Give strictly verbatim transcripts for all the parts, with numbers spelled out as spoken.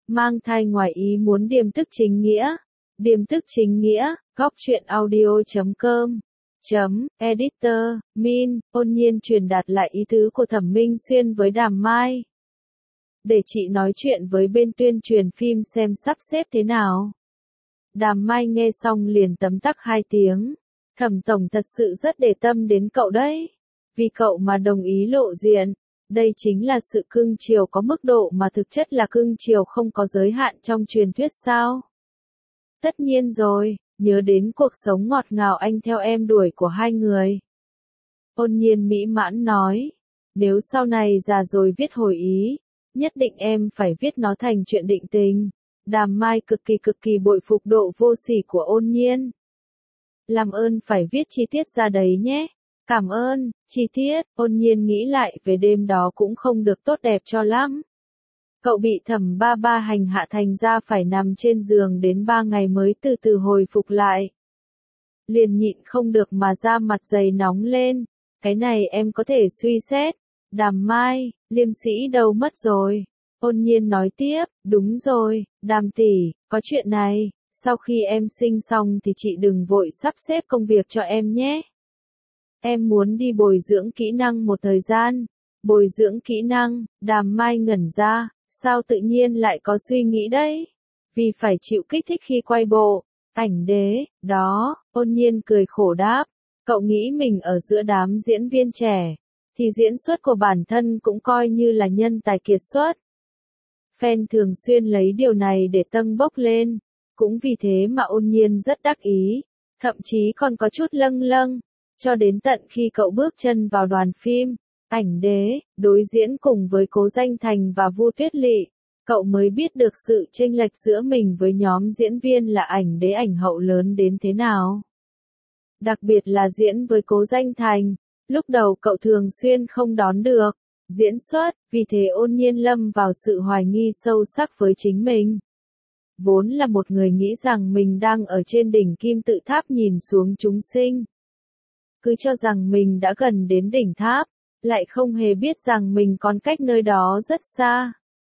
Mang thai ngoài ý muốn điềm tức chính nghĩa. Điềm tức chính nghĩa, góc truyện audio chấm com. Chấm, editor, Min, ôn nhiên truyền đạt lại ý tứ của Thẩm Minh Xuyên với Đàm Mai. Để chị nói chuyện với bên tuyên truyền phim xem sắp xếp thế nào. Đàm Mai nghe xong liền tấm tắc hai tiếng. Thẩm tổng thật sự rất để tâm đến cậu đấy. Vì cậu mà đồng ý lộ diện. Đây chính là sự cưng chiều có mức độ mà thực chất là cưng chiều không có giới hạn trong truyền thuyết sao? Tất nhiên rồi, nhớ đến cuộc sống ngọt ngào anh theo em đuổi của hai người. Ôn nhiên mỹ mãn nói, nếu sau này già rồi viết hồi ý, nhất định em phải viết nó thành chuyện định tình. Đàm Mai cực kỳ cực kỳ bội phục độ vô sỉ của ôn nhiên. Làm ơn phải viết chi tiết ra đấy nhé. Cảm ơn, chi tiết, ôn nhiên nghĩ lại về đêm đó cũng không được tốt đẹp cho lắm. Cậu bị Thẩm ba ba hành hạ thành ra phải nằm trên giường đến ba ngày mới từ từ hồi phục lại. Liền nhịn không được mà da mặt dày nóng lên, cái này em có thể suy xét. Đàm Mai, liêm sĩ đâu mất rồi? Ôn nhiên nói tiếp, đúng rồi, Đàm tỷ, có chuyện này, sau khi em sinh xong thì chị đừng vội sắp xếp công việc cho em nhé. Em muốn đi bồi dưỡng kỹ năng một thời gian. Bồi dưỡng kỹ năng, Đàm Mai ngẩn ra, sao tự nhiên lại có suy nghĩ đấy? Vì phải chịu kích thích khi quay bộ, ảnh đế, đó, ôn nhiên cười khổ đáp. Cậu nghĩ mình ở giữa đám diễn viên trẻ, thì diễn xuất của bản thân cũng coi như là nhân tài kiệt xuất. Fan thường xuyên lấy điều này để tâng bốc lên, cũng vì thế mà ôn nhiên rất đắc ý, thậm chí còn có chút lâng lâng. Cho đến tận khi cậu bước chân vào đoàn phim, ảnh đế, đối diễn cùng với Cố Danh Thành và Vu Tuyết Lị, cậu mới biết được sự chênh lệch giữa mình với nhóm diễn viên là ảnh đế ảnh hậu lớn đến thế nào. Đặc biệt là diễn với Cố Danh Thành, lúc đầu cậu thường xuyên không đón được diễn xuất, vì thế ôn nhiên lâm vào sự hoài nghi sâu sắc với chính mình. Vốn là một người nghĩ rằng mình đang ở trên đỉnh kim tự tháp nhìn xuống chúng sinh. Cứ cho rằng mình đã gần đến đỉnh tháp, lại không hề biết rằng mình còn cách nơi đó rất xa.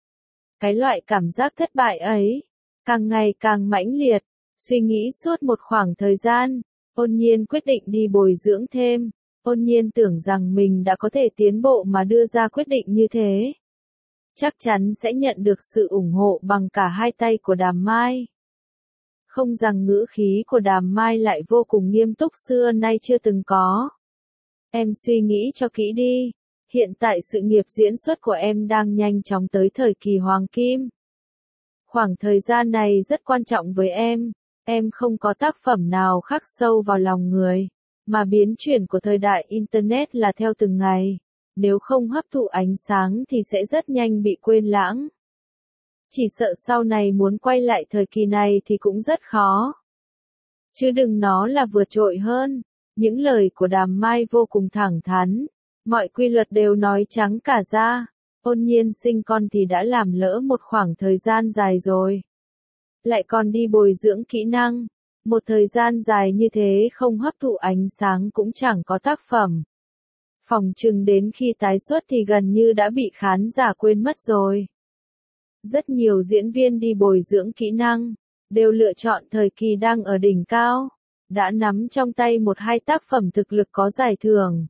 Cái loại cảm giác thất bại ấy, càng ngày càng mãnh liệt, suy nghĩ suốt một khoảng thời gian, ôn nhiên quyết định đi bồi dưỡng thêm, ôn nhiên tưởng rằng mình đã có thể tiến bộ mà đưa ra quyết định như thế. Chắc chắn sẽ nhận được sự ủng hộ bằng cả hai tay của Đàm Mai. Không rằng ngữ khí của Đàm Mai lại vô cùng nghiêm túc xưa nay chưa từng có. Em suy nghĩ cho kỹ đi, hiện tại sự nghiệp diễn xuất của em đang nhanh chóng tới thời kỳ hoàng kim. Khoảng thời gian này rất quan trọng với em, em không có tác phẩm nào khắc sâu vào lòng người, mà biến chuyển của thời đại Internet là theo từng ngày, nếu không hấp thụ ánh sáng thì sẽ rất nhanh bị quên lãng. Chỉ sợ sau này muốn quay lại thời kỳ này thì cũng rất khó. Chứ đừng nói là vượt trội hơn. Những lời của Đàm Mai vô cùng thẳng thắn. Mọi quy luật đều nói trắng cả ra. Ôn nhiên sinh con thì đã làm lỡ một khoảng thời gian dài rồi. Lại còn đi bồi dưỡng kỹ năng. Một thời gian dài như thế không hấp thụ ánh sáng cũng chẳng có tác phẩm. Phỏng chừng đến khi tái xuất thì gần như đã bị khán giả quên mất rồi. Rất nhiều diễn viên đi bồi dưỡng kỹ năng, đều lựa chọn thời kỳ đang ở đỉnh cao, đã nắm trong tay một hai tác phẩm thực lực có giải thưởng.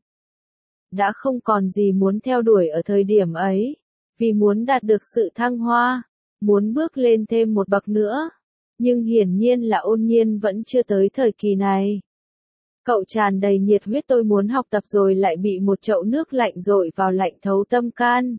Đã không còn gì muốn theo đuổi ở thời điểm ấy, vì muốn đạt được sự thăng hoa, muốn bước lên thêm một bậc nữa. Nhưng hiển nhiên là ôn nhiên vẫn chưa tới thời kỳ này. Cậu tràn đầy nhiệt huyết tôi muốn học tập rồi lại bị một chậu nước lạnh dội vào lạnh thấu tâm can.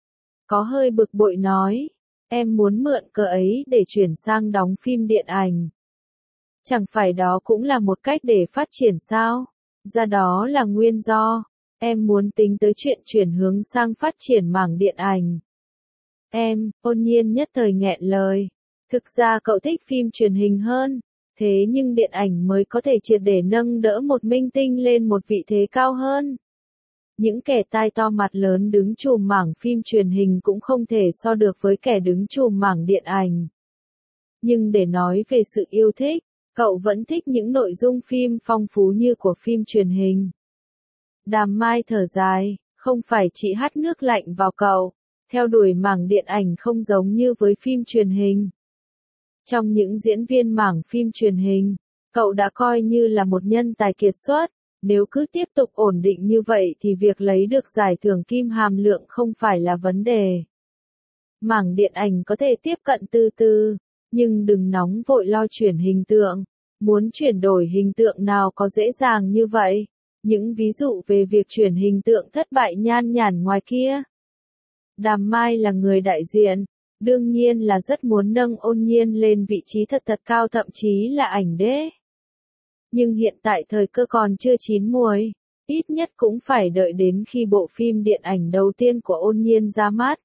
Có hơi bực bội nói. Em muốn mượn cớ ấy để chuyển sang đóng phim điện ảnh. Chẳng phải đó cũng là một cách để phát triển sao? Ra đó là nguyên do. Em muốn tính tới chuyện chuyển hướng sang phát triển mảng điện ảnh. Em, ôn nhiên nhất thời nghẹn lời. Thực ra cậu thích phim truyền hình hơn. Thế nhưng điện ảnh mới có thể triệt để nâng đỡ một minh tinh lên một vị thế cao hơn. Những kẻ tai to mặt lớn đứng chùm mảng phim truyền hình cũng không thể so được với kẻ đứng chùm mảng điện ảnh. Nhưng để nói về sự yêu thích, cậu vẫn thích những nội dung phim phong phú như của phim truyền hình. Đàm Mai thở dài, không phải chị hắt nước lạnh vào cậu. Theo đuổi mảng điện ảnh không giống như với phim truyền hình. Trong những diễn viên mảng phim truyền hình, cậu đã coi như là một nhân tài kiệt xuất. Nếu cứ tiếp tục ổn định như vậy thì việc lấy được giải thưởng Kim Hàm Lượng không phải là vấn đề. Mảng điện ảnh có thể tiếp cận từ từ, nhưng đừng nóng vội lo chuyển hình tượng. Muốn chuyển đổi hình tượng nào có dễ dàng như vậy? Những ví dụ về việc chuyển hình tượng thất bại nhan nhản ngoài kia. Đàm Mai là người đại diện, đương nhiên là rất muốn nâng Ôn Nhiên lên vị trí thật thật cao, thậm chí là ảnh đế. Nhưng hiện tại thời cơ còn chưa chín muồi, ít nhất cũng phải đợi đến khi bộ phim điện ảnh đầu tiên của Ôn Nhiên ra mắt.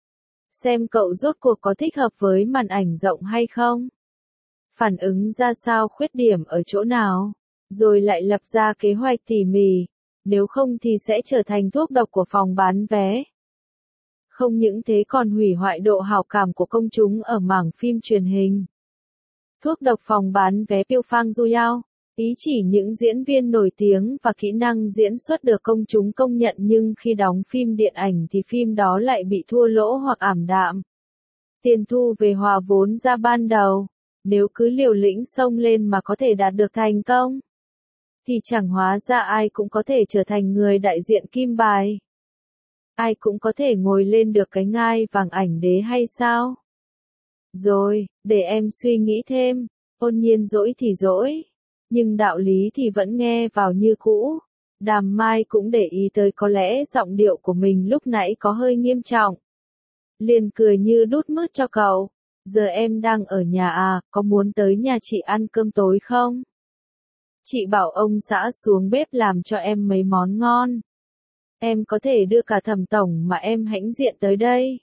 Xem cậu rốt cuộc có thích hợp với màn ảnh rộng hay không? Phản ứng ra sao, khuyết điểm ở chỗ nào? Rồi lại lập ra kế hoạch tỉ mỉ, nếu không thì sẽ trở thành thuốc độc của phòng bán vé. Không những thế còn hủy hoại độ hảo cảm của công chúng ở mảng phim truyền hình. Thuốc độc phòng bán vé Piêu Phang Du Yao, ý chỉ những diễn viên nổi tiếng và kỹ năng diễn xuất được công chúng công nhận nhưng khi đóng phim điện ảnh thì phim đó lại bị thua lỗ hoặc ảm đạm. Tiền thu về hòa vốn ra ban đầu, nếu cứ liều lĩnh xông lên mà có thể đạt được thành công, thì chẳng hóa ra ai cũng có thể trở thành người đại diện kim bài. Ai cũng có thể ngồi lên được cái ngai vàng ảnh đế hay sao? Rồi, để em suy nghĩ thêm. Ôn Nhiên dỗi thì dỗi, nhưng đạo lý thì vẫn nghe vào như cũ. Đàm Mai cũng để ý tới có lẽ giọng điệu của mình lúc nãy có hơi nghiêm trọng. Liền cười như đút mứt cho cậu. Giờ em đang ở nhà à, có muốn tới nhà chị ăn cơm tối không? Chị bảo ông xã xuống bếp làm cho em mấy món ngon. Em có thể đưa cả Thẩm tổng mà em hãnh diện tới đây.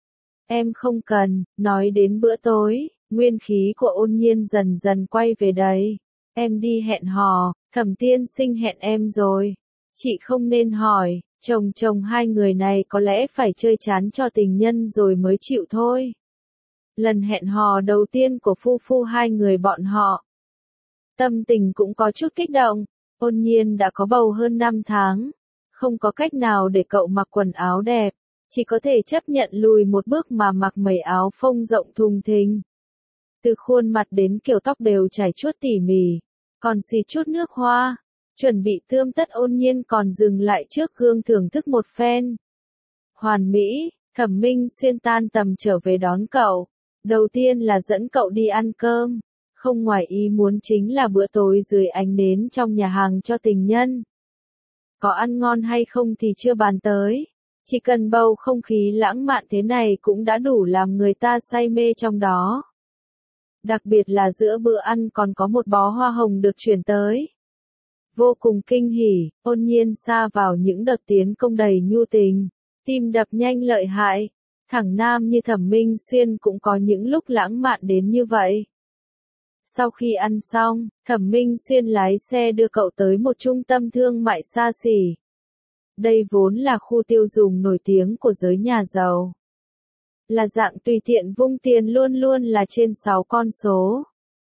Em không cần. Nói đến bữa tối, nguyên khí của Ôn Nhiên dần dần quay về đấy. Em đi hẹn hò, Thẩm tiên sinh hẹn em rồi. Chị không nên hỏi, chồng chồng hai người này có lẽ phải chơi chán cho tình nhân rồi mới chịu thôi. Lần hẹn hò đầu tiên của phu phu hai người bọn họ. Tâm tình cũng có chút kích động. Ôn Nhiên đã có bầu hơn năm tháng. Không có cách nào để cậu mặc quần áo đẹp, chỉ có thể chấp nhận lùi một bước mà mặc mấy áo phông rộng thùng thình. Từ khuôn mặt đến kiểu tóc đều chải chuốt tỉ mỉ, còn xịt chút nước hoa, chuẩn bị tươm tất. Ôn Nhiên còn dừng lại trước gương thưởng thức một phen. Hoàn mỹ, Thẩm Minh Xuyên tan tầm trở về đón cậu. Đầu tiên là dẫn cậu đi ăn cơm, không ngoài ý muốn chính là bữa tối dưới ánh nến trong nhà hàng cho tình nhân. Có ăn ngon hay không thì chưa bàn tới, chỉ cần bầu không khí lãng mạn thế này cũng đã đủ làm người ta say mê trong đó. Đặc biệt là giữa bữa ăn còn có một bó hoa hồng được chuyển tới. Vô cùng kinh hỉ, Ôn Nhiên sa vào những đợt tiến công đầy nhu tình, tim đập nhanh lợi hại. Thằng nam như Thẩm Minh Xuyên cũng có những lúc lãng mạn đến như vậy. Sau khi ăn xong, Thẩm Minh Xuyên lái xe đưa cậu tới một trung tâm thương mại xa xỉ. Đây vốn là khu tiêu dùng nổi tiếng của giới nhà giàu. Là dạng tùy tiện vung tiền luôn luôn là trên sáu con số.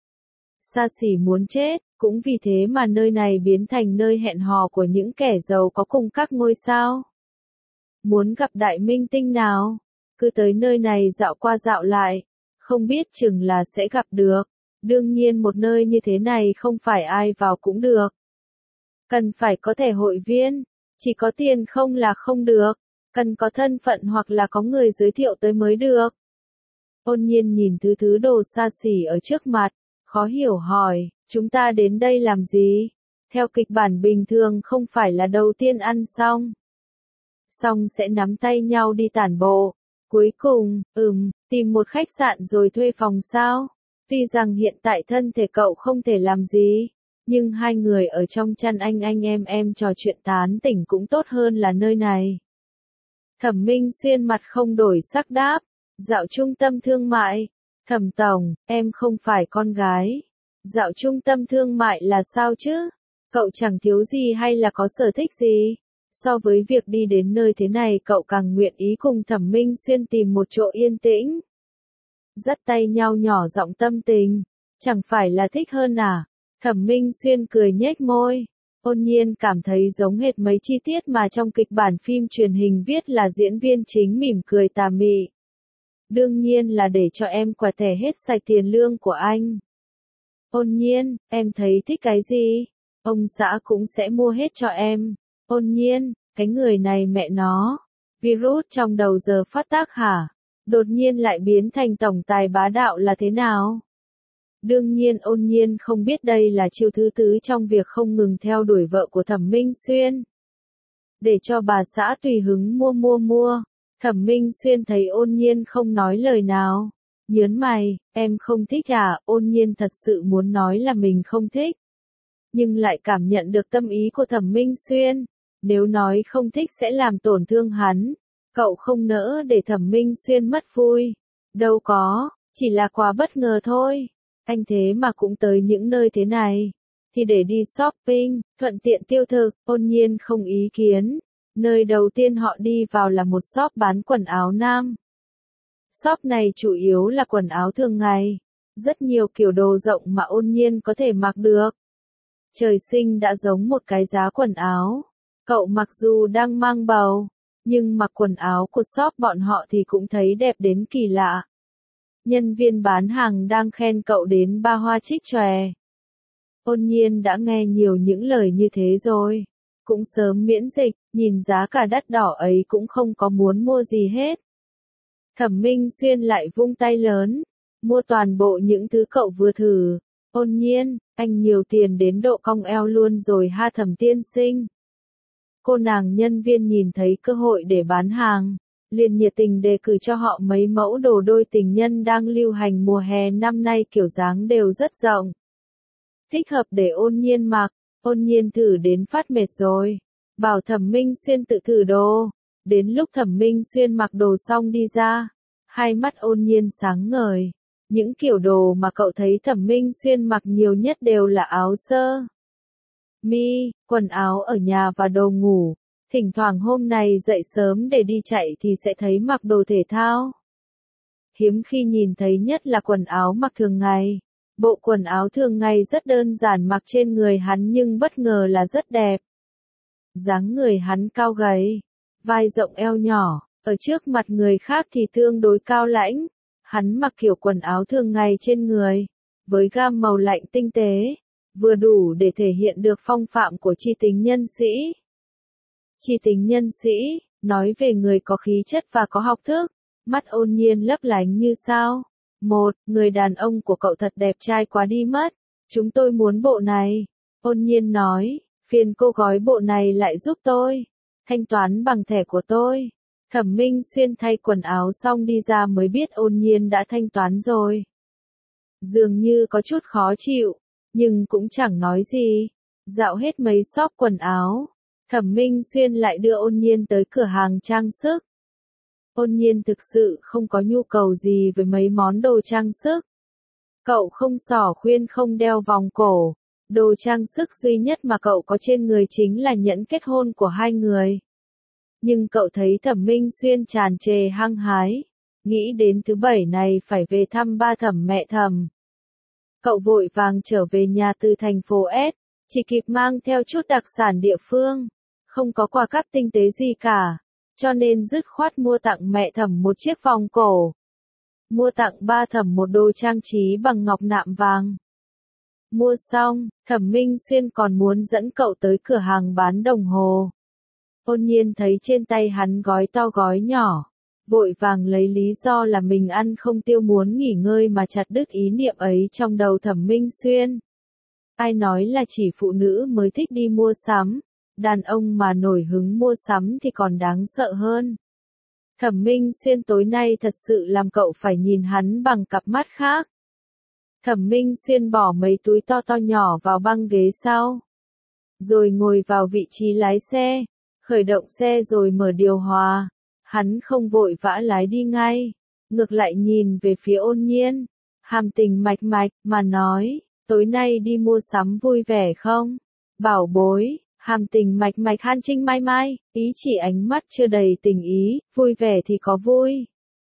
Xa xỉ muốn chết, cũng vì thế mà nơi này biến thành nơi hẹn hò của những kẻ giàu có cùng các ngôi sao. Muốn gặp đại minh tinh nào? Cứ tới nơi này dạo qua dạo lại, không biết chừng là sẽ gặp được. Đương nhiên một nơi như thế này không phải ai vào cũng được. Cần phải có thẻ hội viên, chỉ có tiền không là không được, cần có thân phận hoặc là có người giới thiệu tới mới được. Ôn Nhiên nhìn thứ thứ đồ xa xỉ ở trước mặt, khó hiểu hỏi, chúng ta đến đây làm gì? Theo kịch bản bình thường không phải là đầu tiên ăn xong. Xong sẽ nắm tay nhau đi tản bộ. Cuối cùng, ừm, tìm một khách sạn rồi thuê phòng sao? Tuy rằng hiện tại thân thể cậu không thể làm gì, nhưng hai người ở trong chăn anh anh em em trò chuyện tán tỉnh cũng tốt hơn là nơi này. Thẩm Minh Xuyên mặt không đổi sắc đáp, dạo trung tâm thương mại. Thẩm tổng, em không phải con gái. Dạo trung tâm thương mại là sao chứ? Cậu chẳng thiếu gì hay là có sở thích gì? So với việc đi đến nơi thế này cậu càng nguyện ý cùng Thẩm Minh Xuyên tìm một chỗ yên tĩnh. Dắt tay nhau nhỏ giọng tâm tình, chẳng phải là thích hơn à? Thẩm Minh Xuyên cười nhếch môi. Ôn Nhiên cảm thấy giống hệt mấy chi tiết mà trong kịch bản phim truyền hình viết là diễn viên chính mỉm cười tà mị. Đương nhiên là để cho em quẹt thẻ hết sạch tiền lương của anh. Ôn Nhiên, em thấy thích cái gì? Ông xã cũng sẽ mua hết cho em. Ôn Nhiên, cái người này mẹ nó. Virus trong đầu giờ phát tác hả? Đột nhiên lại biến thành tổng tài bá đạo là thế nào? Đương nhiên Ôn Nhiên không biết đây là chiêu thứ tứ trong việc không ngừng theo đuổi vợ của Thẩm Minh Xuyên. Để cho bà xã tùy hứng mua mua mua. Thẩm Minh Xuyên thấy Ôn Nhiên không nói lời nào. Nhớn mày, em không thích à? Ôn Nhiên thật sự muốn nói là mình không thích. Nhưng lại cảm nhận được tâm ý của Thẩm Minh Xuyên. Nếu nói không thích sẽ làm tổn thương hắn. Cậu không nỡ để Thẩm Minh Xuyên mất vui. Đâu có, chỉ là quá bất ngờ thôi. Anh thế mà cũng tới những nơi thế này. Thì để đi shopping, thuận tiện tiêu thực, Ôn Nhiên không ý kiến. Nơi đầu tiên họ đi vào là một shop bán quần áo nam. Shop này chủ yếu là quần áo thường ngày. Rất nhiều kiểu đồ rộng mà Ôn Nhiên có thể mặc được. Trời sinh đã giống một cái giá quần áo. Cậu mặc dù đang mang bầu, nhưng mặc quần áo của shop bọn họ thì cũng thấy đẹp đến kỳ lạ. Nhân viên bán hàng đang khen cậu đến ba hoa trích chòe. Ôn Nhiên đã nghe nhiều những lời như thế rồi. Cũng sớm miễn dịch, nhìn giá cả đắt đỏ ấy cũng không có muốn mua gì hết. Thẩm Minh Xuyên lại vung tay lớn. Mua toàn bộ những thứ cậu vừa thử. Ôn Nhiên, anh nhiều tiền đến độ cong eo luôn rồi ha Thẩm tiên sinh. Cô nàng nhân viên nhìn thấy cơ hội để bán hàng, liền nhiệt tình đề cử cho họ mấy mẫu đồ đôi tình nhân đang lưu hành mùa hè năm nay, kiểu dáng đều rất rộng. Thích hợp để Ôn Nhiên mặc. Ôn Nhiên thử đến phát mệt rồi. Bảo Thẩm Minh Xuyên tự thử đồ. Đến lúc Thẩm Minh Xuyên mặc đồ xong đi ra, hai mắt Ôn Nhiên sáng ngời. Những kiểu đồ mà cậu thấy Thẩm Minh Xuyên mặc nhiều nhất đều là áo sơ mi, quần áo ở nhà và đồ ngủ. Thỉnh thoảng hôm này dậy sớm để đi chạy thì sẽ thấy mặc đồ thể thao. Hiếm khi nhìn thấy nhất là quần áo mặc thường ngày. Bộ quần áo thường ngày rất đơn giản mặc trên người hắn nhưng bất ngờ là rất đẹp. Dáng người hắn cao gầy, vai rộng eo nhỏ, ở trước mặt người khác thì tương đối cao lãnh. Hắn mặc kiểu quần áo thường ngày trên người, với gam màu lạnh tinh tế, vừa đủ để thể hiện được phong phạm của chi tính nhân sĩ. Chi tính nhân sĩ, nói về người có khí chất và có học thức. Mắt Ôn Nhiên lấp lánh như sao. Một, người đàn ông của cậu thật đẹp trai quá đi mất. Chúng tôi muốn bộ này. Ôn Nhiên nói, phiền cô gói bộ này lại giúp tôi. Thanh toán bằng thẻ của tôi. Thẩm Minh Xuyên thay quần áo xong đi ra mới biết Ôn Nhiên đã thanh toán rồi. Dường như có chút khó chịu, nhưng cũng chẳng nói gì. Dạo hết mấy shop quần áo, Thẩm Minh Xuyên lại đưa Ôn Nhiên tới cửa hàng trang sức. Ôn Nhiên thực sự không có nhu cầu gì với mấy món đồ trang sức. Cậu không xỏ khuyên, không đeo vòng cổ. Đồ trang sức duy nhất mà cậu có trên người chính là nhẫn kết hôn của hai người. Nhưng cậu thấy Thẩm Minh Xuyên tràn trề hăng hái, nghĩ đến thứ bảy này phải về thăm ba Thẩm mẹ Thẩm. Cậu vội vàng trở về nhà từ thành phố S, chỉ kịp mang theo chút đặc sản địa phương, không có quà cáp tinh tế gì cả, cho nên dứt khoát mua tặng mẹ Thẩm một chiếc vòng cổ. Mua tặng ba Thẩm một đồ trang trí bằng ngọc nạm vàng. Mua xong, Thẩm Minh Xuyên còn muốn dẫn cậu tới cửa hàng bán đồng hồ. Ôn Nhiên thấy trên tay hắn gói to gói nhỏ, vội vàng lấy lý do là mình ăn không tiêu muốn nghỉ ngơi mà chặt đứt ý niệm ấy trong đầu Thẩm Minh Xuyên. Ai nói là chỉ phụ nữ mới thích đi mua sắm, đàn ông mà nổi hứng mua sắm thì còn đáng sợ hơn. Thẩm Minh Xuyên tối nay thật sự làm cậu phải nhìn hắn bằng cặp mắt khác. Thẩm Minh Xuyên bỏ mấy túi to to nhỏ vào băng ghế sau, rồi ngồi vào vị trí lái xe, khởi động xe rồi mở điều hòa. Hắn không vội vã lái đi ngay, ngược lại nhìn về phía Ôn Nhiên, hàm tình mạch mạch mà nói, tối nay đi mua sắm vui vẻ không? Bảo bối, hàm tình mạch mạch Han Trinh mai mai, ý chỉ ánh mắt chưa đầy tình ý, vui vẻ thì có vui.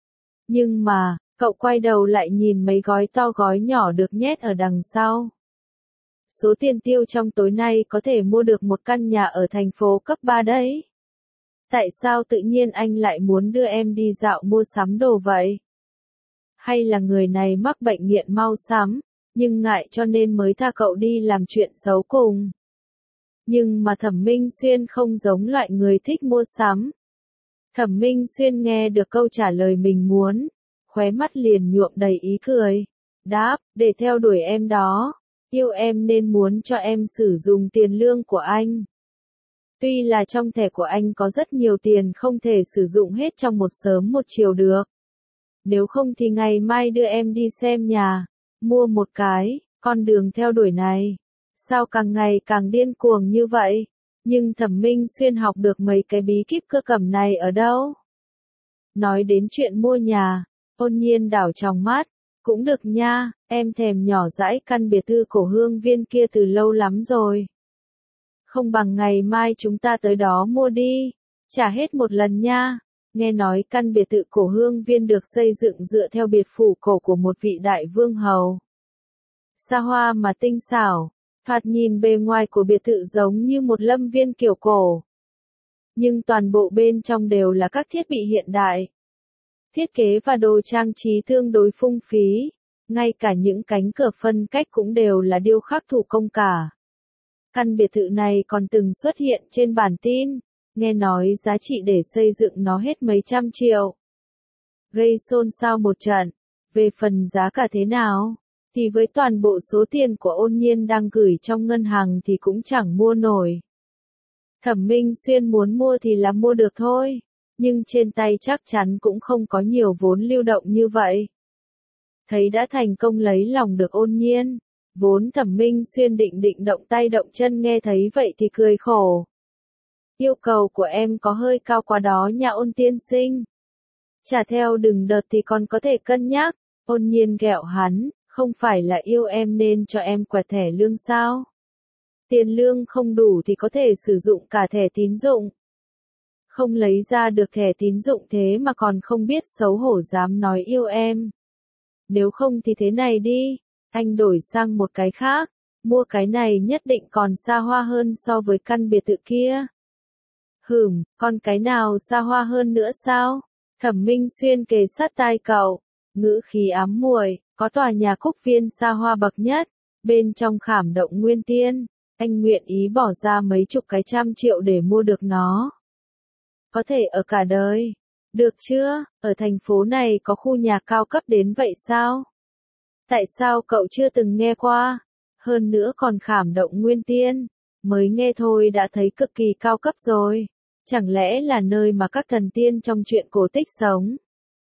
Nhưng mà, cậu quay đầu lại nhìn mấy gói to gói nhỏ được nhét ở đằng sau. số tiền tiêu trong tối nay có thể mua được một căn nhà ở thành phố cấp ba đấy. Tại sao tự nhiên anh lại muốn đưa em đi dạo mua sắm đồ vậy? Hay là người này mắc bệnh nghiện mau sắm, nhưng ngại cho nên mới tha cậu đi làm chuyện xấu cùng? Nhưng mà Thẩm Minh Xuyên không giống loại người thích mua sắm. Thẩm Minh Xuyên nghe được câu trả lời mình muốn, khóe mắt liền nhuộm đầy ý cười. Đáp, để theo đuổi em đó, yêu em nên muốn cho em sử dụng tiền lương của anh. Tuy là trong thẻ của anh có rất nhiều tiền không thể sử dụng hết trong một sớm một chiều được. Nếu không thì ngày mai đưa em đi xem nhà, mua một cái, con đường theo đuổi này. Sao càng ngày càng điên cuồng như vậy? Nhưng Thẩm Minh Xuyên học được mấy cái bí kíp cơ cẩm này ở đâu? Nói đến chuyện mua nhà, Ôn Nhiên đảo tròng mắt. Cũng được nha, em thèm nhỏ dãi căn biệt thự cổ Hương Viên kia từ lâu lắm rồi. Không bằng ngày mai chúng ta tới đó mua đi, trả hết một lần nha. Nghe nói căn biệt thự cổ Hương Viên được xây dựng dựa theo biệt phủ cổ của một vị đại vương hầu. Xa hoa mà tinh xảo, thoạt nhìn bề ngoài của biệt thự giống như một lâm viên kiểu cổ. Nhưng toàn bộ bên trong đều là các thiết bị hiện đại. Thiết kế và đồ trang trí tương đối phung phí, ngay cả những cánh cửa phân cách cũng đều là điêu khắc thủ công cả. Căn biệt thự này còn từng xuất hiện trên bản tin, nghe nói giá trị để xây dựng nó hết mấy trăm triệu. Gây xôn xao một trận, về phần giá cả thế nào, thì với toàn bộ số tiền của Ôn Nhiên đang gửi trong ngân hàng thì cũng chẳng mua nổi. Thẩm Minh Xuyên muốn mua thì là mua được thôi, nhưng trên tay chắc chắn cũng không có nhiều vốn lưu động như vậy. Thấy đã thành công lấy lòng được Ôn Nhiên, vốn Thẩm Minh Xuyên định định động tay động chân nghe thấy vậy thì cười khổ. Yêu cầu của em có hơi cao quá đó nha Ôn tiên sinh. Trả theo đừng đợt thì còn có thể cân nhắc. Ôn Nhiên ghẹo hắn, không phải là yêu em nên cho em quẹt thẻ lương sao? Tiền lương không đủ thì có thể sử dụng cả thẻ tín dụng. Không lấy ra được thẻ tín dụng thế mà còn không biết xấu hổ dám nói yêu em. Nếu không thì thế này đi, anh đổi sang một cái khác, mua cái này nhất định còn xa hoa hơn so với căn biệt thự kia. Hửm, còn cái nào xa hoa hơn nữa sao? Thẩm Minh Xuyên kề sát tai cậu, ngữ khí ám muội, có tòa nhà Cúc Viên xa hoa bậc nhất, bên trong khảm động nguyên tiên, anh nguyện ý bỏ ra mấy chục cái trăm triệu để mua được nó. Có thể ở cả đời. Được chưa, ở thành phố này có khu nhà cao cấp đến vậy sao? Tại sao cậu chưa từng nghe qua? Hơn nữa còn khảm động nguyên tiên, mới nghe thôi đã thấy cực kỳ cao cấp rồi. Chẳng lẽ là nơi mà các thần tiên trong truyện cổ tích sống?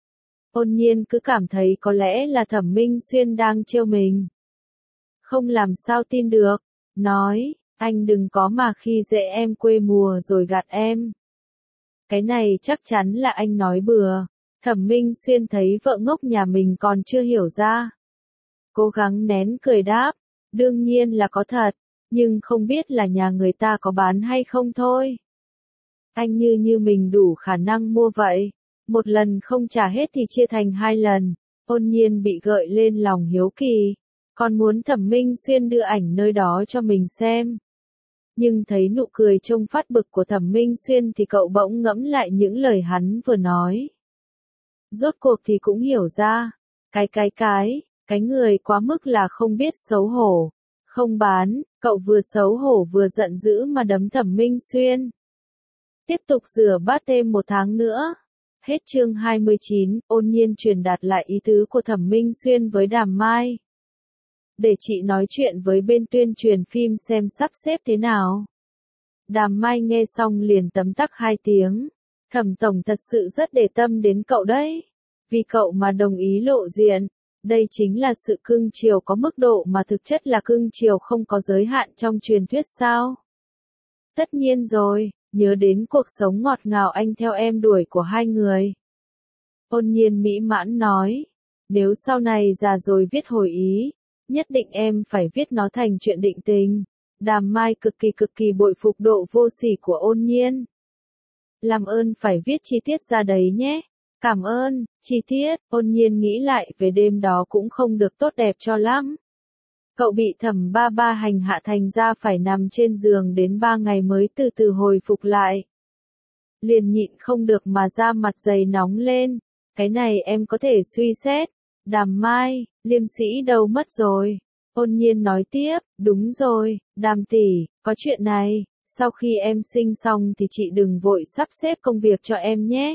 Ôn Nhiên cứ cảm thấy có lẽ là Thẩm Minh Xuyên đang trêu mình. Không làm sao tin được, nói, anh đừng có mà khi dễ em quê mùa rồi gạt em. Cái này chắc chắn là anh nói bừa. Thẩm Minh Xuyên thấy vợ ngốc nhà mình còn chưa hiểu ra. Cố gắng nén cười đáp, đương nhiên là có thật, nhưng không biết là nhà người ta có bán hay không thôi. Anh như như mình đủ khả năng mua vậy. Một lần không trả hết thì chia thành hai lần. Ôn Nhiên bị gợi lên lòng hiếu kỳ, còn muốn Thẩm Minh Xuyên đưa ảnh nơi đó cho mình xem. Nhưng thấy nụ cười trông phát bực của Thẩm Minh Xuyên thì cậu bỗng ngẫm lại những lời hắn vừa nói. Rốt cuộc thì cũng hiểu ra, cái cái cái, cái người quá mức là không biết xấu hổ, không bán, cậu vừa xấu hổ vừa giận dữ mà đấm Thẩm Minh Xuyên. Tiếp tục rửa bát thêm một tháng nữa. Hết chương hai mươi chín, Ôn Nhiên truyền đạt lại ý tứ của Thẩm Minh Xuyên với Đàm Mai. Để chị nói chuyện với bên tuyên truyền phim xem sắp xếp thế nào. Đàm Mai nghe xong liền tấm tắc hai tiếng. Thẩm tổng thật sự rất để tâm đến cậu đấy. Vì cậu mà đồng ý lộ diện. Đây chính là sự cưng chiều có mức độ mà thực chất là cưng chiều không có giới hạn trong truyền thuyết sao? Tất nhiên rồi, nhớ đến cuộc sống ngọt ngào anh theo em đuổi của hai người. Ôn Nhiên mỹ mãn nói, nếu sau này già rồi viết hồi ý, nhất định em phải viết nó thành chuyện định tình. Đàm Mai cực kỳ cực kỳ bội phục độ vô sỉ của Ôn Nhiên. Làm ơn phải viết chi tiết ra đấy nhé. Cảm ơn, chi tiết, Ôn Nhiên nghĩ lại về đêm đó cũng không được tốt đẹp cho lắm. Cậu bị Thẩm ba ba hành hạ thành ra phải nằm trên giường đến ba ngày mới từ từ hồi phục lại. Liền nhịn không được mà da mặt dày nóng lên, cái này em có thể suy xét. Đàm Mai, Liêm Sĩ đâu mất rồi? Ôn Nhiên nói tiếp, đúng rồi, Đàm tỷ, có chuyện này, sau khi em sinh xong thì chị đừng vội sắp xếp công việc cho em nhé.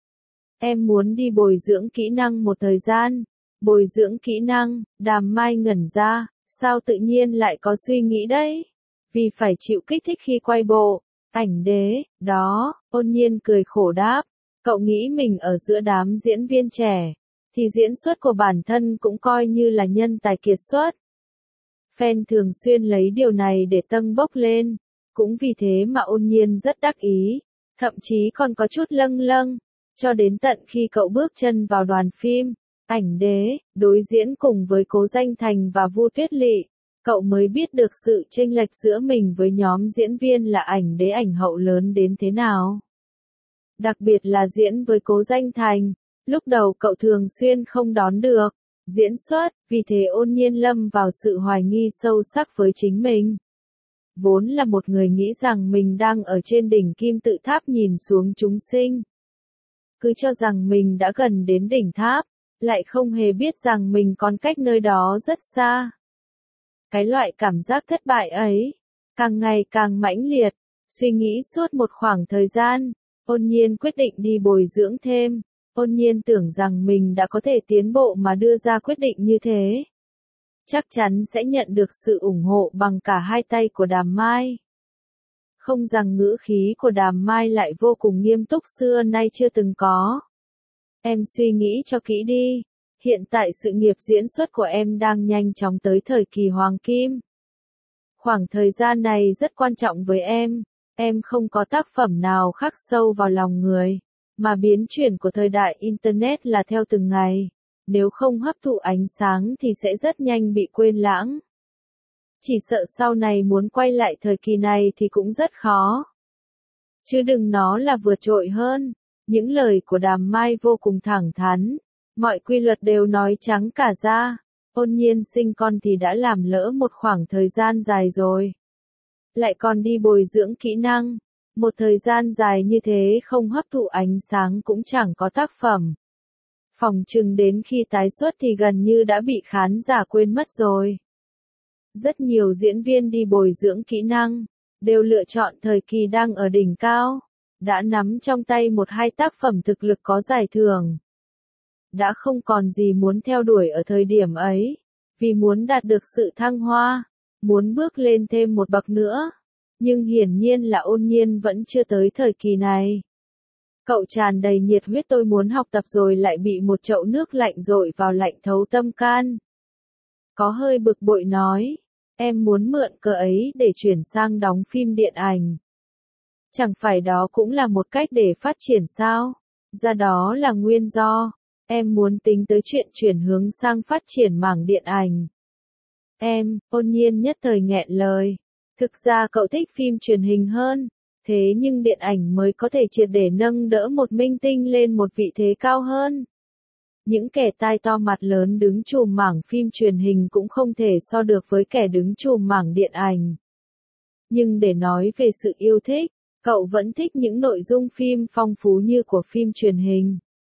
Em muốn đi bồi dưỡng kỹ năng một thời gian. Bồi dưỡng kỹ năng, Đàm Mai ngẩn ra, sao tự nhiên lại có suy nghĩ đấy? Vì phải chịu kích thích khi quay bộ, ảnh đế, đó, Ôn Nhiên cười khổ đáp, cậu nghĩ mình ở giữa đám diễn viên trẻ, thì diễn xuất của bản thân cũng coi như là nhân tài kiệt xuất. Fan thường xuyên lấy điều này để tâng bốc lên, cũng vì thế mà Ôn Nhiên rất đắc ý, thậm chí còn có chút lâng lâng, cho đến tận khi cậu bước chân vào đoàn phim, ảnh đế, đối diễn cùng với Cố Danh Thành và Vu Tuyết Lị, cậu mới biết được sự chênh lệch giữa mình với nhóm diễn viên là ảnh đế ảnh hậu lớn đến thế nào. Đặc biệt là diễn với Cố Danh Thành, lúc đầu cậu thường xuyên không đón được diễn xuất, vì thế Ôn Nhiên lâm vào sự hoài nghi sâu sắc với chính mình. Vốn là một người nghĩ rằng mình đang ở trên đỉnh kim tự tháp nhìn xuống chúng sinh. Cứ cho rằng mình đã gần đến đỉnh tháp, lại không hề biết rằng mình còn cách nơi đó rất xa. Cái loại cảm giác thất bại ấy, càng ngày càng mãnh liệt, suy nghĩ suốt một khoảng thời gian, Ôn Nhiên quyết định đi bồi dưỡng thêm. Ôn Nhiên tưởng rằng mình đã có thể tiến bộ mà đưa ra quyết định như thế. Chắc chắn sẽ nhận được sự ủng hộ bằng cả hai tay của Đàm Mai. Không rằng ngữ khí của Đàm Mai lại vô cùng nghiêm túc xưa nay chưa từng có. Em suy nghĩ cho kỹ đi, hiện tại sự nghiệp diễn xuất của em đang nhanh chóng tới thời kỳ hoàng kim. Khoảng thời gian này rất quan trọng với em, em không có tác phẩm nào khắc sâu vào lòng người, mà biến chuyển của thời đại Internet là theo từng ngày, nếu không hấp thụ ánh sáng thì sẽ rất nhanh bị quên lãng. Chỉ sợ sau này muốn quay lại thời kỳ này thì cũng rất khó. Chứ đừng nó là vượt trội hơn. Những lời của Đàm Mai vô cùng thẳng thắn, mọi quy luật đều nói trắng cả ra. Ôn Nhiên sinh con thì đã làm lỡ một khoảng thời gian dài rồi. Lại còn đi bồi dưỡng kỹ năng, một thời gian dài như thế không hấp thụ ánh sáng cũng chẳng có tác phẩm. Phỏng chừng đến khi tái xuất thì gần như đã bị khán giả quên mất rồi. Rất nhiều diễn viên đi bồi dưỡng kỹ năng, đều lựa chọn thời kỳ đang ở đỉnh cao, đã nắm trong tay một hai tác phẩm thực lực có giải thưởng. Đã không còn gì muốn theo đuổi ở thời điểm ấy, vì muốn đạt được sự thăng hoa, muốn bước lên thêm một bậc nữa. Nhưng hiển nhiên là Ôn Nhiên vẫn chưa tới thời kỳ này. Cậu tràn đầy nhiệt huyết tôi muốn học tập rồi lại bị một chậu nước lạnh dội vào lạnh thấu tâm can. Có hơi bực bội nói, em muốn mượn cớ ấy để chuyển sang đóng phim điện ảnh. Chẳng phải đó cũng là một cách để phát triển sao? Ra đó là nguyên do, em muốn tính tới chuyện chuyển hướng sang phát triển mảng điện ảnh. Em, Ôn Nhiên nhất thời nghẹn lời. Thực ra cậu thích phim truyền hình hơn, thế nhưng điện ảnh mới có thể triệt để nâng đỡ một minh tinh lên một vị thế cao hơn. Những kẻ tai to mặt lớn đứng chùm mảng phim truyền hình cũng không thể so được với kẻ đứng chùm mảng điện ảnh. Nhưng để nói về sự yêu thích, cậu vẫn thích những nội dung phim phong phú như của phim truyền hình.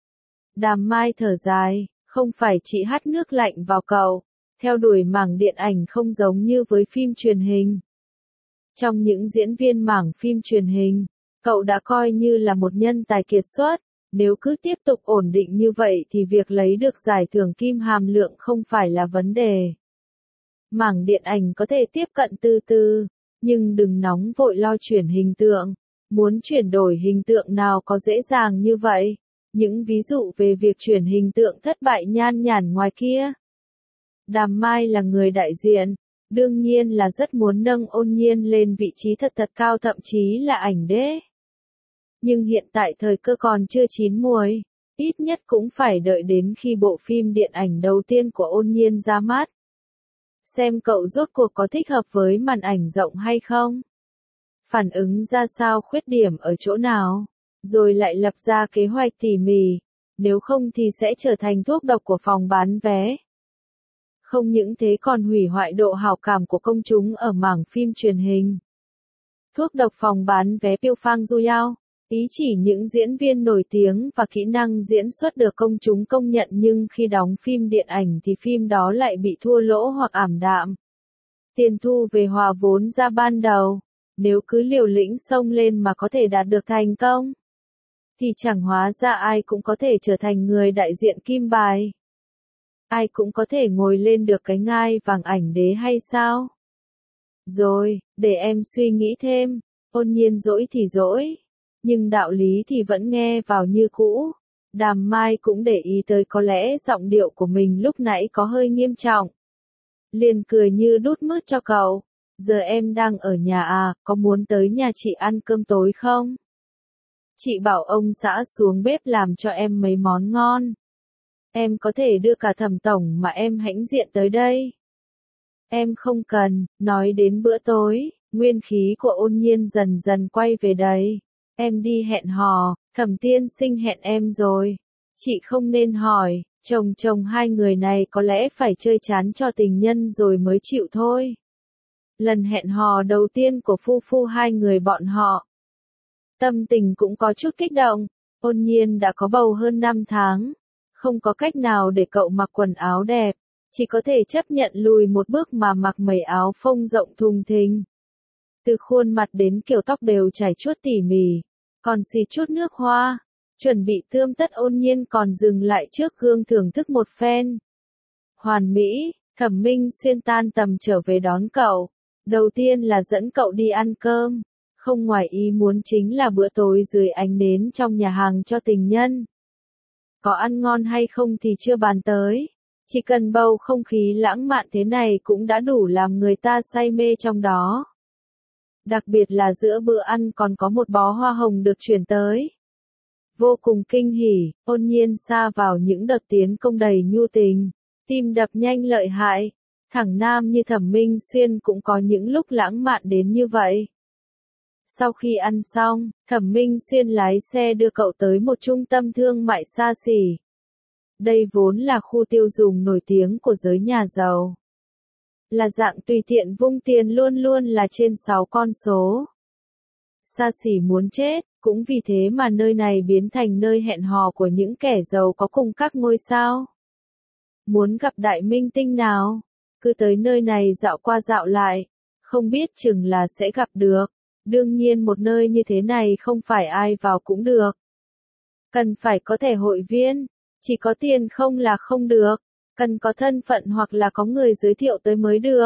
Đàm Mai thở dài, không phải chỉ hắt nước lạnh vào cậu, theo đuổi mảng điện ảnh không giống như với phim truyền hình. Trong những diễn viên mảng phim truyền hình, cậu đã coi như là một nhân tài kiệt xuất, nếu cứ tiếp tục ổn định như vậy thì việc lấy được giải thưởng kim hàm lượng không phải là vấn đề. Mảng điện ảnh có thể tiếp cận từ từ, nhưng đừng nóng vội lo chuyển hình tượng. Muốn chuyển đổi hình tượng nào có dễ dàng như vậy? Những ví dụ về việc chuyển hình tượng thất bại nhan nhản ngoài kia. Đàm Mai là người đại diện, đương nhiên là rất muốn nâng Ôn Nhiên lên vị trí thật thật cao, thậm chí là ảnh đế. Nhưng hiện tại thời cơ còn chưa chín muồi, ít nhất cũng phải đợi đến khi bộ phim điện ảnh đầu tiên của Ôn Nhiên ra mắt. Xem cậu rốt cuộc có thích hợp với màn ảnh rộng hay không? Phản ứng ra sao, khuyết điểm ở chỗ nào? Rồi lại lập ra kế hoạch tỉ mỉ, nếu không thì sẽ trở thành thuốc độc của phòng bán vé. Không những thế còn hủy hoại độ hào cảm của công chúng ở mảng phim truyền hình. Thuốc độc phòng bán vé Piêu Phang Du Yao. Ý chỉ những diễn viên nổi tiếng và kỹ năng diễn xuất được công chúng công nhận nhưng khi đóng phim điện ảnh thì phim đó lại bị thua lỗ hoặc ảm đạm. Tiền thu về hòa vốn ra ban đầu, nếu cứ liều lĩnh xông lên mà có thể đạt được thành công, thì chẳng hóa ra ai cũng có thể trở thành người đại diện kim bài. Ai cũng có thể ngồi lên được cái ngai vàng ảnh đế hay sao? Rồi, để em suy nghĩ thêm, Ôn Nhiên dỗi thì dỗi, nhưng đạo lý thì vẫn nghe vào như cũ. Đàm Mai cũng để ý tới có lẽ giọng điệu của mình lúc nãy có hơi nghiêm trọng. Liền cười như đút mứt cho cậu. Giờ em đang ở nhà à, có muốn tới nhà chị ăn cơm tối không? Chị bảo ông xã xuống bếp làm cho em mấy món ngon. Em có thể đưa cả Thẩm tổng mà em hãnh diện tới đây. Em không cần, nói đến bữa tối, nguyên khí của Ôn Nhiên dần dần quay về đây. Em đi hẹn hò, Thẩm tiên sinh hẹn em rồi. Chị không nên hỏi, chồng chồng hai người này có lẽ phải chơi chán cho tình nhân rồi mới chịu thôi. Lần hẹn hò đầu tiên của phu phu hai người bọn họ. Tâm tình cũng có chút kích động, Ôn Nhiên đã có bầu hơn năm tháng. Không có cách nào để cậu mặc quần áo đẹp, chỉ có thể chấp nhận lùi một bước mà mặc mấy áo phông rộng thùng thình. Từ khuôn mặt đến kiểu tóc đều chải chuốt tỉ mỉ, còn xịt chút nước hoa, chuẩn bị tươm tất. Ôn Nhiên còn dừng lại trước gương thưởng thức một phen. Hoàn mỹ, Thẩm Minh Xuyên tan tầm trở về đón cậu. Đầu tiên là dẫn cậu đi ăn cơm, không ngoài ý muốn chính là bữa tối dưới ánh nến trong nhà hàng cho tình nhân. Có ăn ngon hay không thì chưa bàn tới, chỉ cần bầu không khí lãng mạn thế này cũng đã đủ làm người ta say mê trong đó. Đặc biệt là giữa bữa ăn còn có một bó hoa hồng được chuyển tới. Vô cùng kinh hỉ, Ôn Nhiên sa vào những đợt tiến công đầy nhu tình, tim đập nhanh lợi hại. Thằng nam như Thẩm Minh Xuyên cũng có những lúc lãng mạn đến như vậy. Sau khi ăn xong, Thẩm Minh Xuyên lái xe đưa cậu tới một trung tâm thương mại xa xỉ. Đây vốn là khu tiêu dùng nổi tiếng của giới nhà giàu. Là dạng tùy tiện vung tiền luôn luôn là trên sáu con số. Xa xỉ muốn chết, cũng vì thế mà nơi này biến thành nơi hẹn hò của những kẻ giàu có cùng các ngôi sao. Muốn gặp đại minh tinh nào? Cứ tới nơi này dạo qua dạo lại, không biết chừng là sẽ gặp được. Đương nhiên một nơi như thế này không phải ai vào cũng được. Cần phải có thẻ hội viên, chỉ có tiền không là không được, cần có thân phận hoặc là có người giới thiệu tới mới được.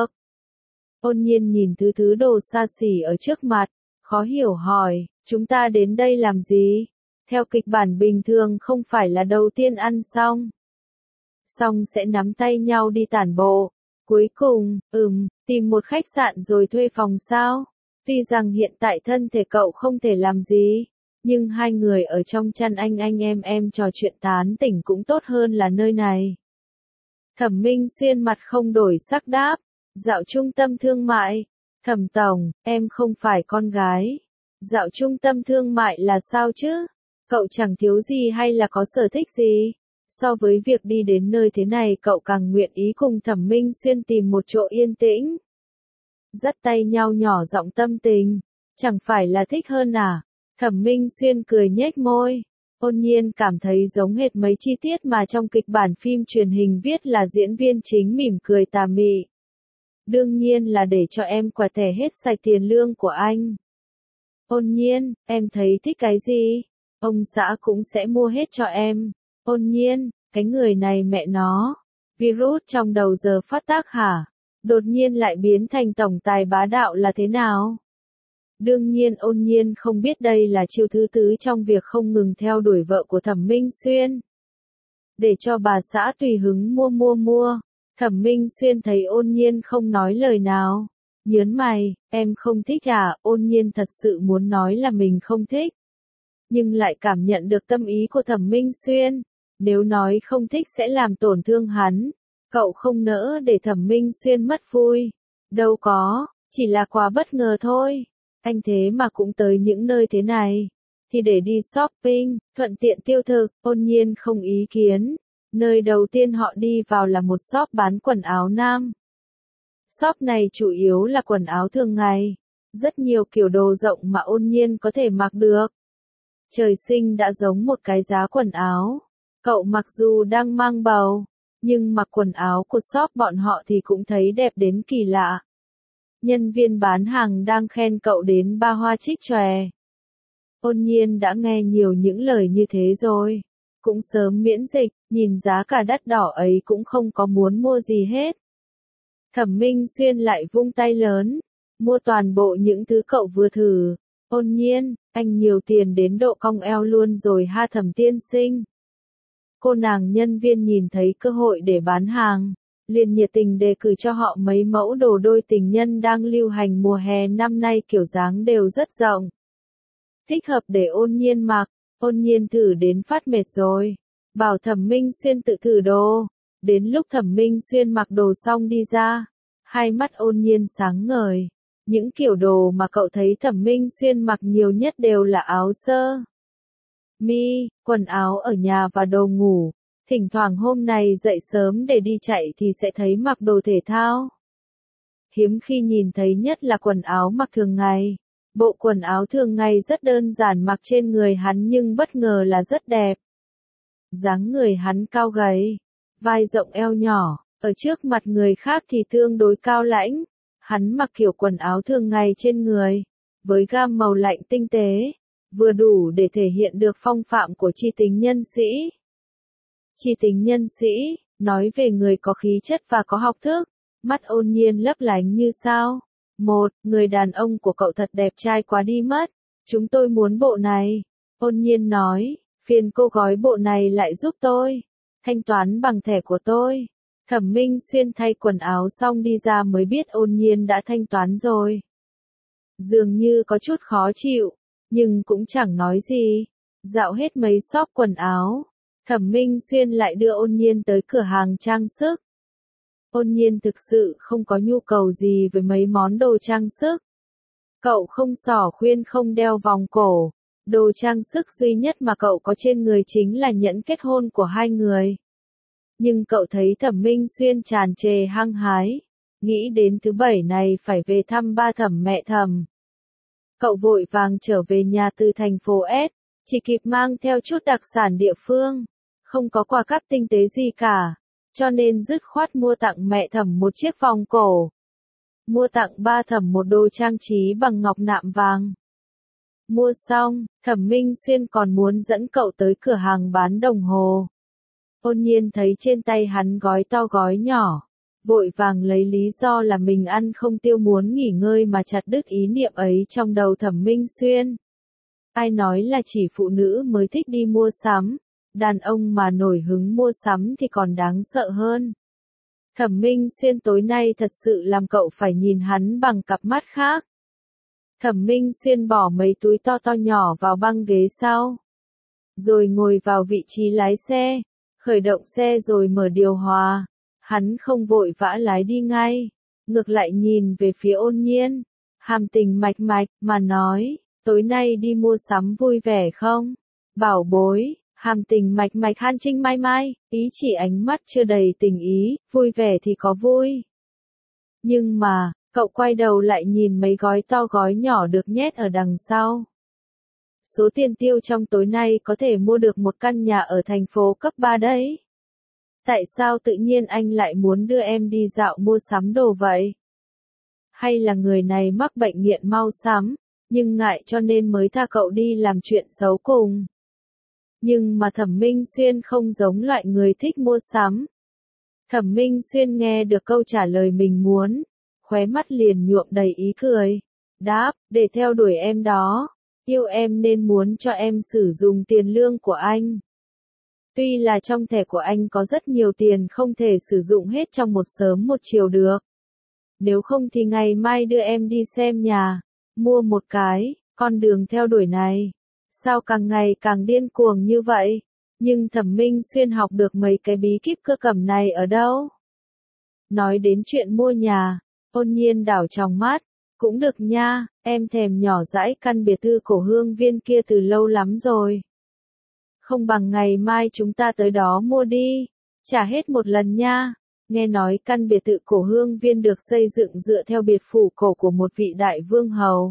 Ôn Nhiên nhìn thứ thứ đồ xa xỉ ở trước mặt, khó hiểu hỏi, chúng ta đến đây làm gì? Theo kịch bản bình thường không phải là đầu tiên ăn xong. Xong sẽ nắm tay nhau đi tản bộ. Cuối cùng, ừm, tìm một khách sạn rồi thuê phòng sao? Tuy rằng hiện tại thân thể cậu không thể làm gì, nhưng hai người ở trong chăn anh anh em em trò chuyện tán tỉnh cũng tốt hơn là nơi này. Thẩm Minh Xuyên mặt không đổi sắc đáp, dạo trung tâm thương mại. Thẩm tổng, em không phải con gái. Dạo trung tâm thương mại là sao chứ? Cậu chẳng thiếu gì hay là có sở thích gì? So với việc đi đến nơi thế này cậu càng nguyện ý cùng Thẩm Minh Xuyên tìm một chỗ yên tĩnh. Dắt tay nhau nhỏ giọng tâm tình, chẳng phải là thích hơn à? Thẩm Minh Xuyên cười nhếch môi. Ôn Nhiên cảm thấy giống hệt mấy chi tiết mà trong kịch bản phim truyền hình viết là diễn viên chính mỉm cười tà mị. Đương nhiên là để cho em quẹt thẻ hết sạch tiền lương của anh. Ôn Nhiên, em thấy thích cái gì? Ông xã cũng sẽ mua hết cho em. Ôn Nhiên, cái người này mẹ nó. Virus trong đầu giờ phát tác hả? Đột nhiên lại biến thành tổng tài bá đạo là thế nào? Đương nhiên Ôn Nhiên không biết đây là chiêu thứ tứ trong việc không ngừng theo đuổi vợ của Thẩm Minh Xuyên. Để cho bà xã tùy hứng mua mua mua. Thẩm Minh Xuyên thấy Ôn Nhiên không nói lời nào. Nhớn mày, em không thích à? Ôn Nhiên thật sự muốn nói là mình không thích. Nhưng lại cảm nhận được tâm ý của Thẩm Minh Xuyên. Nếu nói không thích sẽ làm tổn thương hắn. Cậu không nỡ để Thẩm Minh Xuyên mất vui. Đâu có, chỉ là quá bất ngờ thôi. Anh thế mà cũng tới những nơi thế này. Thì để đi shopping, thuận tiện tiêu thực, Ôn Nhiên không ý kiến. Nơi đầu tiên họ đi vào là một shop bán quần áo nam. Shop này chủ yếu là quần áo thường ngày, rất nhiều kiểu đồ rộng mà Ôn Nhiên có thể mặc được. Trời sinh đã giống một cái giá quần áo. Cậu mặc dù đang mang bầu, nhưng mặc quần áo của shop bọn họ thì cũng thấy đẹp đến kỳ lạ. Nhân viên bán hàng đang khen cậu đến ba hoa trích chòe. Ôn Nhiên đã nghe nhiều những lời như thế rồi. Cũng sớm miễn dịch, nhìn giá cả đắt đỏ ấy cũng không có muốn mua gì hết. Thẩm Minh Xuyên lại vung tay lớn, mua toàn bộ những thứ cậu vừa thử. Ôn Nhiên, anh nhiều tiền đến độ cong eo luôn rồi ha Thẩm tiên sinh. Cô nàng nhân viên nhìn thấy cơ hội để bán hàng, liền nhiệt tình đề cử cho họ mấy mẫu đồ đôi tình nhân đang lưu hành mùa hè năm nay, kiểu dáng đều rất rộng. Thích hợp để Ôn Nhiên mặc. Ôn Nhiên thử đến phát mệt rồi, bảo Thẩm Minh Xuyên tự thử đồ. Đến lúc Thẩm Minh Xuyên mặc đồ xong đi ra, hai mắt Ôn Nhiên sáng ngời. Những kiểu đồ mà cậu thấy Thẩm Minh Xuyên mặc nhiều nhất đều là áo sơ mi, quần áo ở nhà và đồ ngủ. Thỉnh thoảng hôm nay dậy sớm để đi chạy thì sẽ thấy mặc đồ thể thao. Hiếm khi nhìn thấy nhất là quần áo mặc thường ngày. Bộ quần áo thường ngày rất đơn giản mặc trên người hắn nhưng bất ngờ là rất đẹp. Dáng người hắn cao gầy, vai rộng eo nhỏ, ở trước mặt người khác thì tương đối cao lãnh. Hắn mặc kiểu quần áo thường ngày trên người, với gam màu lạnh tinh tế, vừa đủ để thể hiện được phong phạm của tri tính nhân sĩ. Tri tính nhân sĩ, nói về người có khí chất và có học thức, mắt Ôn Nhiên lấp lánh như sao. Một, người đàn ông của cậu thật đẹp trai quá đi mất, chúng tôi muốn bộ này. Ôn Nhiên nói, phiền cô gói bộ này lại giúp tôi, thanh toán bằng thẻ của tôi. Thẩm Minh Xuyên thay quần áo xong đi ra mới biết Ôn Nhiên đã thanh toán rồi. Dường như có chút khó chịu, nhưng cũng chẳng nói gì. Dạo hết mấy shop quần áo, Thẩm Minh Xuyên lại đưa Ôn Nhiên tới cửa hàng trang sức. Ôn Nhiên thực sự không có nhu cầu gì với mấy món đồ trang sức. Cậu không xỏ khuyên, không đeo vòng cổ. Đồ trang sức duy nhất mà cậu có trên người chính là nhẫn kết hôn của hai người. Nhưng cậu thấy Thẩm Minh Xuyên tràn trề hăng hái, nghĩ đến thứ bảy này phải về thăm ba Thẩm mẹ Thẩm. Cậu vội vàng trở về nhà từ thành phố S, chỉ kịp mang theo chút đặc sản địa phương, không có quà cáp tinh tế gì cả, cho nên dứt khoát mua tặng mẹ Thẩm một chiếc vòng cổ. Mua tặng ba Thẩm một đồ trang trí bằng ngọc nạm vàng. Mua xong, Thẩm Minh Xuyên còn muốn dẫn cậu tới cửa hàng bán đồng hồ. Ôn Nhiên thấy trên tay hắn gói to gói nhỏ, vội vàng lấy lý do là mình ăn không tiêu muốn nghỉ ngơi mà chặt đứt ý niệm ấy trong đầu Thẩm Minh Xuyên. Ai nói là chỉ phụ nữ mới thích đi mua sắm, đàn ông mà nổi hứng mua sắm thì còn đáng sợ hơn. Thẩm Minh Xuyên tối nay thật sự làm cậu phải nhìn hắn bằng cặp mắt khác. Thẩm Minh Xuyên bỏ mấy túi to to nhỏ vào băng ghế sau, rồi ngồi vào vị trí lái xe, khởi động xe rồi mở điều hòa. Hắn không vội vã lái đi ngay, ngược lại nhìn về phía Ôn Nhiên, hàm tình mạch mạch mà nói, tối nay đi mua sắm vui vẻ không? Bảo bối, hàm tình mạch mạch Han Trinh Mai Mai, ý chỉ ánh mắt chưa đầy tình ý, vui vẻ thì có vui. Nhưng mà, cậu quay đầu lại nhìn mấy gói to gói nhỏ được nhét ở đằng sau. Số tiền tiêu trong tối nay có thể mua được một căn nhà ở thành phố cấp ba đấy. Tại sao tự nhiên anh lại muốn đưa em đi dạo mua sắm đồ vậy? Hay là người này mắc bệnh nghiện mau sắm, nhưng ngại cho nên mới tha cậu đi làm chuyện xấu cùng? Nhưng mà Thẩm Minh Xuyên không giống loại người thích mua sắm. Thẩm Minh Xuyên nghe được câu trả lời mình muốn, khóe mắt liền nhuộm đầy ý cười. Đáp, để theo đuổi em đó, yêu em nên muốn cho em sử dụng tiền lương của anh. Tuy là trong thẻ của anh có rất nhiều tiền không thể sử dụng hết trong một sớm một chiều được. Nếu không thì ngày mai đưa em đi xem nhà, mua một cái, con đường theo đuổi này. Sao càng ngày càng điên cuồng như vậy? Nhưng Thẩm Minh Xuyên học được mấy cái bí kíp cơ cẩm này ở đâu? Nói đến chuyện mua nhà, Ôn Nhiên đảo tròng mắt, cũng được nha, em thèm nhỏ dãi căn biệt thự cổ Hương Viên kia từ lâu lắm rồi. Không bằng ngày mai chúng ta tới đó mua đi. Trả hết một lần nha. Nghe nói căn biệt thự cổ Hương Viên được xây dựng dựa theo biệt phủ cổ của một vị đại vương hầu.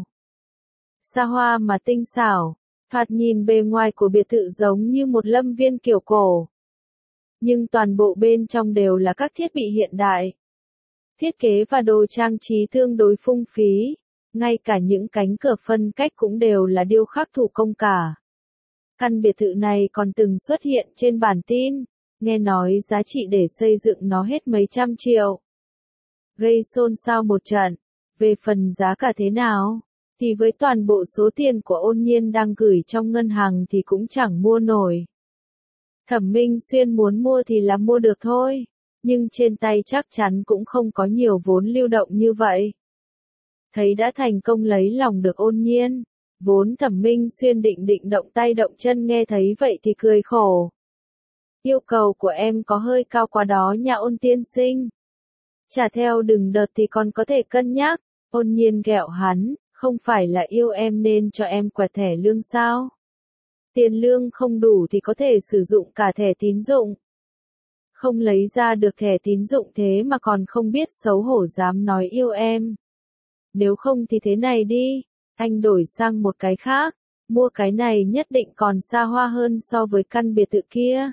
Xa hoa mà tinh xảo, thoạt nhìn bề ngoài của biệt thự giống như một lâm viên kiểu cổ. Nhưng toàn bộ bên trong đều là các thiết bị hiện đại. Thiết kế và đồ trang trí tương đối phung phí, ngay cả những cánh cửa phân cách cũng đều là điêu khắc thủ công cả. Căn biệt thự này còn từng xuất hiện trên bản tin, nghe nói giá trị để xây dựng nó hết mấy trăm triệu. Gây xôn xao một trận, về phần giá cả thế nào, thì với toàn bộ số tiền của Ôn Nhiên đang gửi trong ngân hàng thì cũng chẳng mua nổi. Thẩm Minh Xuyên muốn mua thì là mua được thôi, nhưng trên tay chắc chắn cũng không có nhiều vốn lưu động như vậy. Thấy đã thành công lấy lòng được Ôn Nhiên, vốn Thẩm Minh Xuyên định định động tay động chân, nghe thấy vậy thì cười khổ. Yêu cầu của em có hơi cao quá đó nha Ôn tiên sinh. Trả theo đừng đợt thì còn có thể cân nhắc. Ôn Nhiên ghẹo hắn, không phải là yêu em nên cho em quẹt thẻ lương sao? Tiền lương không đủ thì có thể sử dụng cả thẻ tín dụng. Không lấy ra được thẻ tín dụng thế mà còn không biết xấu hổ dám nói yêu em. Nếu không thì thế này đi, anh đổi sang một cái khác, mua cái này nhất định còn xa hoa hơn so với căn biệt thự kia.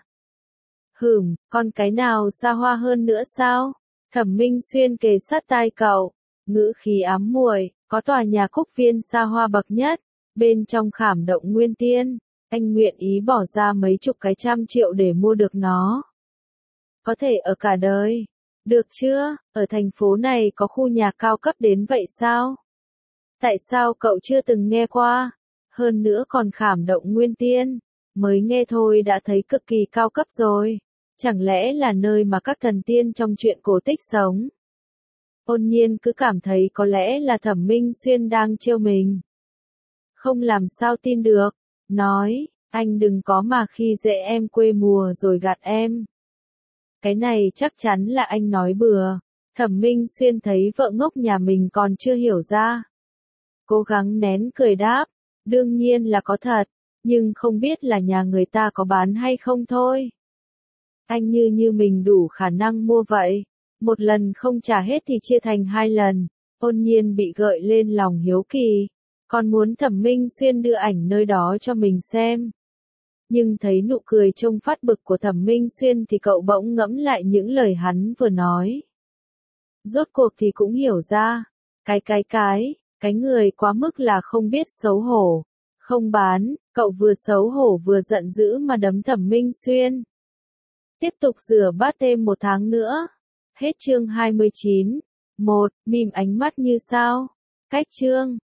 Hửm, còn cái nào xa hoa hơn nữa sao? Thẩm Minh Xuyên kề sát tai cậu, ngữ khí ám muội, có tòa nhà Cúc Viên xa hoa bậc nhất, bên trong khảm động nguyên tiên, anh nguyện ý bỏ ra mấy chục cái trăm triệu để mua được nó. Có thể ở cả đời. Được chưa, ở thành phố này có khu nhà cao cấp đến vậy sao? Tại sao cậu chưa từng nghe qua? Hơn nữa còn khảm động nguyên tiên, mới nghe thôi đã thấy cực kỳ cao cấp rồi. Chẳng lẽ là nơi mà các thần tiên trong truyện cổ tích sống? Ôn Nhiên cứ cảm thấy có lẽ là Thẩm Minh Xuyên đang trêu mình. Không làm sao tin được, nói, anh đừng có mà khi dễ em quê mùa rồi gạt em. Cái này chắc chắn là anh nói bừa. Thẩm Minh Xuyên thấy vợ ngốc nhà mình còn chưa hiểu ra. Cố gắng nén cười đáp, đương nhiên là có thật, nhưng không biết là nhà người ta có bán hay không thôi. Anh như như mình đủ khả năng mua vậy. Một lần không trả hết thì chia thành hai lần. Ôn Nhiên bị gợi lên lòng hiếu kỳ, còn muốn Thẩm Minh Xuyên đưa ảnh nơi đó cho mình xem. Nhưng thấy nụ cười trông phát bực của Thẩm Minh Xuyên thì cậu bỗng ngẫm lại những lời hắn vừa nói. Rốt cuộc thì cũng hiểu ra, cái cái cái, cái người quá mức là không biết xấu hổ. Không bán, cậu vừa xấu hổ vừa giận dữ mà đấm Thẩm Minh Xuyên. Tiếp tục rửa bát thêm một tháng nữa. Hết chương hai mươi chín. một. Mỉm ánh mắt như sao. Cách chương.